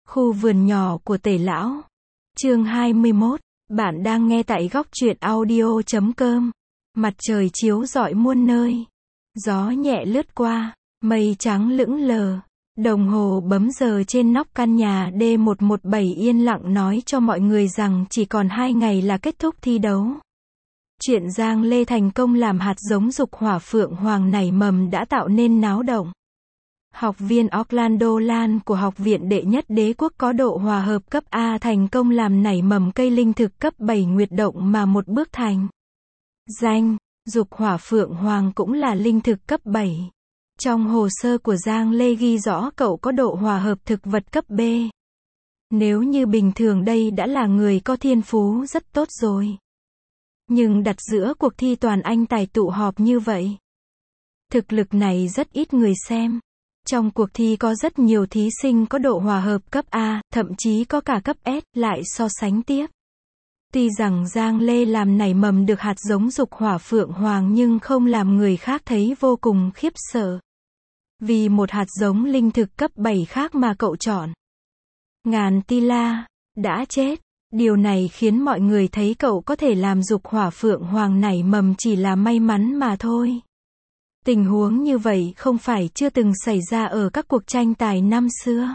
Khu vườn nhỏ của Tể Lão. Chương 21. Bạn đang nghe tại góc truyện audio.com. Mặt trời chiếu rọi muôn nơi. Gió nhẹ lướt qua, mây trắng lững lờ. Đồng hồ bấm giờ trên nóc căn nhà D117 yên lặng nói cho mọi người rằng chỉ còn 2 ngày là kết thúc thi đấu. Chuyện Giang Lê thành công làm hạt giống dục hỏa phượng hoàng nảy mầm đã tạo nên náo động. Học viên Orlando Lan của Học viện Đệ nhất Đế quốc có độ hòa hợp cấp A thành công làm nảy mầm cây linh thực cấp 7 nguyệt động mà một bước thành danh. Dục hỏa phượng hoàng cũng là linh thực cấp 7. Trong hồ sơ của Giang Lê ghi rõ cậu có độ hòa hợp thực vật cấp B. Nếu như bình thường đây đã là người có thiên phú rất tốt rồi. Nhưng đặt giữa cuộc thi toàn Anh tài tụ họp như vậy, thực lực này rất ít người xem. Trong cuộc thi có rất nhiều thí sinh có độ hòa hợp cấp A, thậm chí có cả cấp S, lại so sánh tiếp. Tuy rằng Giang Lê làm nảy mầm được hạt giống dục hỏa phượng hoàng nhưng không làm người khác thấy vô cùng khiếp sợ. Vì một hạt giống linh thực cấp 7 khác mà cậu chọn, Ngàn Tila, đã chết. Điều này khiến mọi người thấy cậu có thể làm dục hỏa phượng hoàng nảy mầm chỉ là may mắn mà thôi. Tình huống như vậy không phải chưa từng xảy ra ở các cuộc tranh tài năm xưa.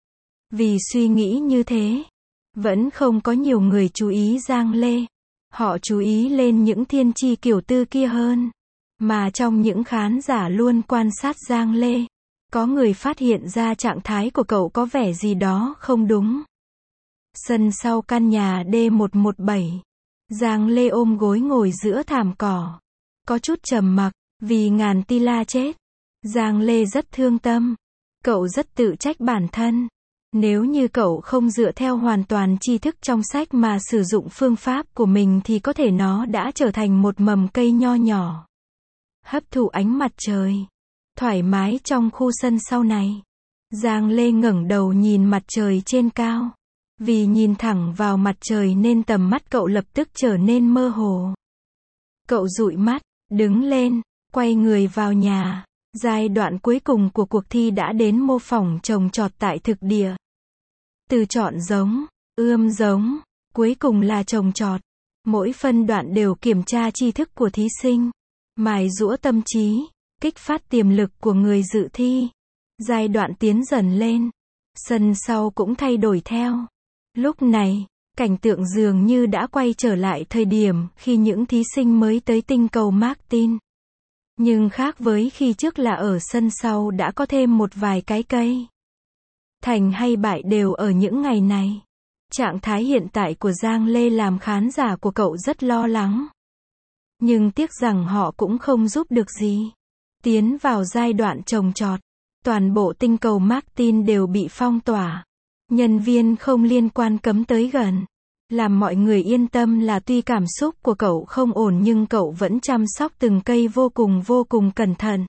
Vì suy nghĩ như thế, vẫn không có nhiều người chú ý Giang Lê. Họ chú ý lên những thiên chi kiểu tư kia hơn. Mà trong những khán giả luôn quan sát Giang Lê, có người phát hiện ra trạng thái của cậu có vẻ gì đó không đúng. Sân sau căn nhà D117. Giang Lê ôm gối ngồi giữa thảm cỏ. Có chút trầm mặc, vì Ngàn Tila chết. Giang Lê rất thương tâm. Cậu rất tự trách bản thân. Nếu như cậu không dựa theo hoàn toàn tri thức trong sách mà sử dụng phương pháp của mình thì có thể nó đã trở thành một mầm cây nho nhỏ. Hấp thụ ánh mặt trời. Thoải mái trong khu sân sau này. Giang Lê ngẩng đầu nhìn mặt trời trên cao. Vì nhìn thẳng vào mặt trời nên tầm mắt cậu lập tức trở nên mơ hồ. Cậu dụi mắt, đứng lên, quay người vào nhà. Giai đoạn cuối cùng của cuộc thi đã đến mô phỏng trồng trọt tại thực địa. Từ chọn giống, ươm giống, cuối cùng là trồng trọt. Mỗi phân đoạn đều kiểm tra tri thức của thí sinh, mài giũa tâm trí, kích phát tiềm lực của người dự thi. Giai đoạn tiến dần lên, sân sau cũng thay đổi theo. Lúc này, cảnh tượng dường như đã quay trở lại thời điểm khi những thí sinh mới tới tinh cầu Martin. Nhưng khác với khi trước là ở sân sau đã có thêm một vài cái cây. Thành hay bại đều ở những ngày này. Trạng thái hiện tại của Giang Lê làm khán giả của cậu rất lo lắng. Nhưng tiếc rằng họ cũng không giúp được gì. Tiến vào giai đoạn trồng trọt, toàn bộ tinh cầu Martin đều bị phong tỏa. Nhân viên không liên quan cấm tới gần. Làm mọi người yên tâm là tuy cảm xúc của cậu không ổn nhưng cậu vẫn chăm sóc từng cây vô cùng cẩn thận.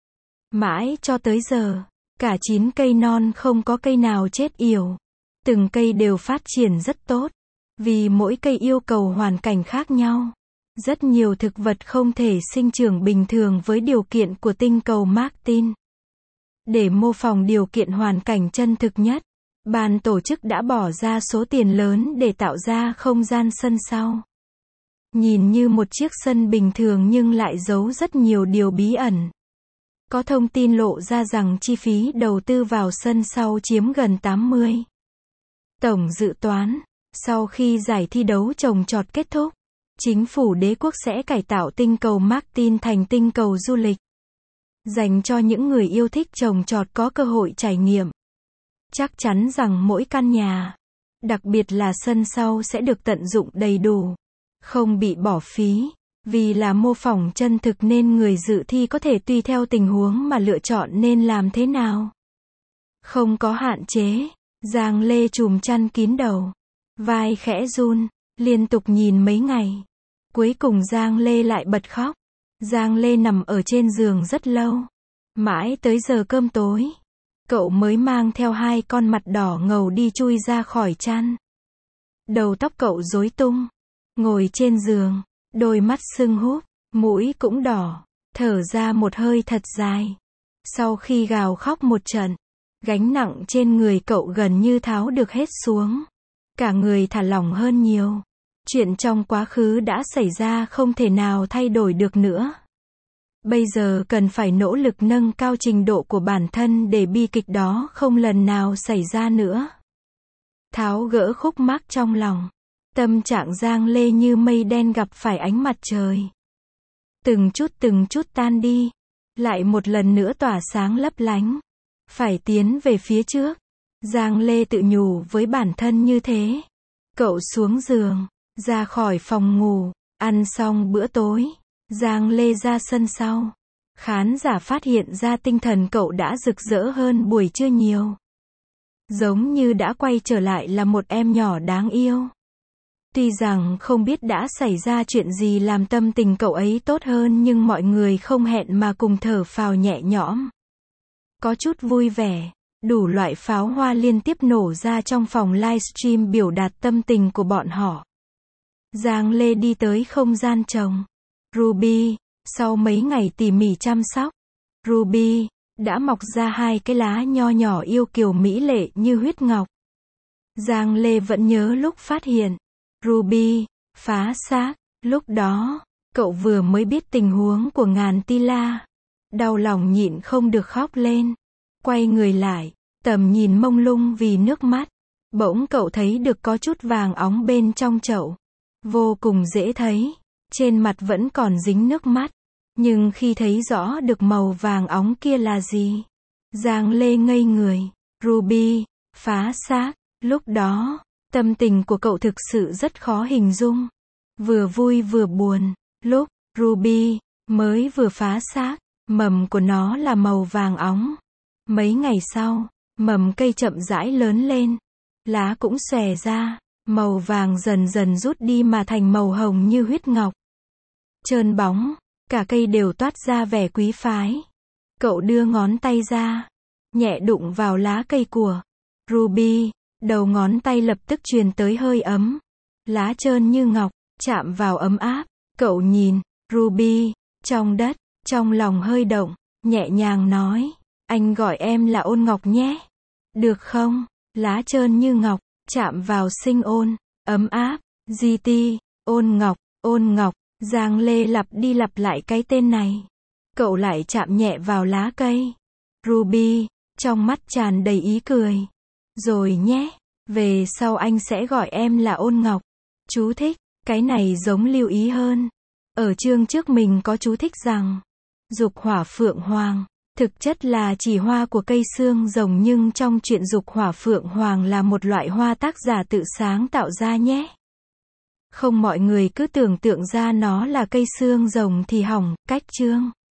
Mãi cho tới giờ, cả 9 cây non không có cây nào chết yểu. Từng cây đều phát triển rất tốt. Vì mỗi cây yêu cầu hoàn cảnh khác nhau. Rất nhiều thực vật không thể sinh trưởng bình thường với điều kiện của tinh cầu Martin. Để mô phỏng điều kiện hoàn cảnh chân thực nhất, ban tổ chức đã bỏ ra số tiền lớn để tạo ra không gian sân sau. Nhìn như một chiếc sân bình thường nhưng lại giấu rất nhiều điều bí ẩn. Có thông tin lộ ra rằng chi phí đầu tư vào sân sau chiếm gần 80. Tổng dự toán, sau khi giải thi đấu trồng trọt kết thúc, chính phủ đế quốc sẽ cải tạo tinh cầu Martin thành tinh cầu du lịch. Dành cho những người yêu thích trồng trọt có cơ hội trải nghiệm. Chắc chắn rằng mỗi căn nhà, đặc biệt là sân sau sẽ được tận dụng đầy đủ, không bị bỏ phí. Vì là mô phỏng chân thực nên người dự thi có thể tùy theo tình huống mà lựa chọn nên làm thế nào. Không có hạn chế. Giang Lê trùm chăn kín đầu, vai khẽ run, liên tục nhìn mấy ngày. Cuối cùng Giang Lê lại bật khóc. Giang Lê nằm ở trên giường rất lâu. Mãi tới giờ cơm tối, cậu mới mang theo 2 con mặt đỏ ngầu đi chui ra khỏi chăn. Đầu tóc cậu rối tung, ngồi trên giường, đôi mắt sưng húp, mũi cũng đỏ, thở ra một hơi thật dài. Sau khi gào khóc một trận, Gánh nặng trên người cậu gần như tháo được hết xuống. Cả người thả lỏng hơn nhiều. Chuyện trong quá khứ đã xảy ra không thể nào thay đổi được nữa. Bây giờ cần phải nỗ lực nâng cao trình độ của bản thân để bi kịch đó không lần nào xảy ra nữa. Tháo gỡ khúc mắc trong lòng. Tâm trạng Giang Lê như mây đen gặp phải ánh mặt trời. Từng chút tan đi. Lại một lần nữa tỏa sáng lấp lánh. Phải tiến về phía trước. Giang Lê tự nhủ với bản thân như thế. Cậu xuống giường, ra khỏi phòng ngủ, ăn xong bữa tối. Giang Lê ra sân sau. Khán giả phát hiện ra tinh thần cậu đã rực rỡ hơn buổi trưa nhiều. Giống như đã quay trở lại là một em nhỏ đáng yêu. Tuy rằng không biết đã xảy ra chuyện gì làm tâm tình cậu ấy tốt hơn nhưng mọi người không hẹn mà cùng thở phào nhẹ nhõm. Có chút vui vẻ, đủ loại pháo hoa liên tiếp nổ ra trong phòng livestream biểu đạt tâm tình của bọn họ. Giang Lê đi tới không gian trồng. Ruby, sau mấy ngày tỉ mỉ chăm sóc, Ruby đã mọc ra 2 cái lá nho nhỏ yêu kiều mỹ lệ như huyết ngọc. Giang Lê vẫn nhớ lúc phát hiện Ruby phá xác, lúc đó, cậu vừa mới biết tình huống của Ngàn Ti La. Đau lòng nhịn không được khóc lên. Quay người lại, tầm nhìn mông lung vì nước mắt. Bỗng cậu thấy được có chút vàng óng bên trong chậu. Vô cùng dễ thấy. Trên mặt vẫn còn dính nước mắt. Nhưng khi thấy rõ được màu vàng óng kia là gì, Giang Lê ngây người. Ruby phá xác, lúc đó, tâm tình của cậu thực sự rất khó hình dung. Vừa vui vừa buồn. Lúc Ruby mới vừa phá xác, mầm của nó là màu vàng óng. Mấy ngày sau, mầm cây chậm rãi lớn lên. Lá cũng xòe ra, màu vàng dần dần rút đi mà thành màu hồng như huyết ngọc. Trơn bóng, cả cây đều toát ra vẻ quý phái. Cậu đưa ngón tay ra, nhẹ đụng vào lá cây của Ruby, đầu ngón tay lập tức truyền tới hơi ấm. Lá trơn như ngọc, chạm vào ấm áp. Cậu nhìn Ruby trong đất, trong lòng hơi động, nhẹ nhàng nói, anh gọi em là Ôn Ngọc nhé. Được không? Lá trơn như ngọc, chạm vào sinh ôn, ấm áp, GT, Ôn Ngọc, Giang Lê lặp đi lặp lại cái tên này. Cậu lại chạm nhẹ vào lá cây. Ruby, trong mắt tràn đầy ý cười. Rồi nhé, về sau anh sẽ gọi em là Ôn Ngọc. Chú thích, cái này giống lưu ý hơn. Ở chương trước mình có chú thích rằng, dục hỏa phượng hoàng, thực chất là chỉ hoa của cây xương rồng nhưng trong chuyện dục hỏa phượng hoàng là một loại hoa tác giả tự sáng tạo ra nhé. Không mọi người cứ tưởng tượng ra nó là cây xương rồng thì hỏng, cách chương.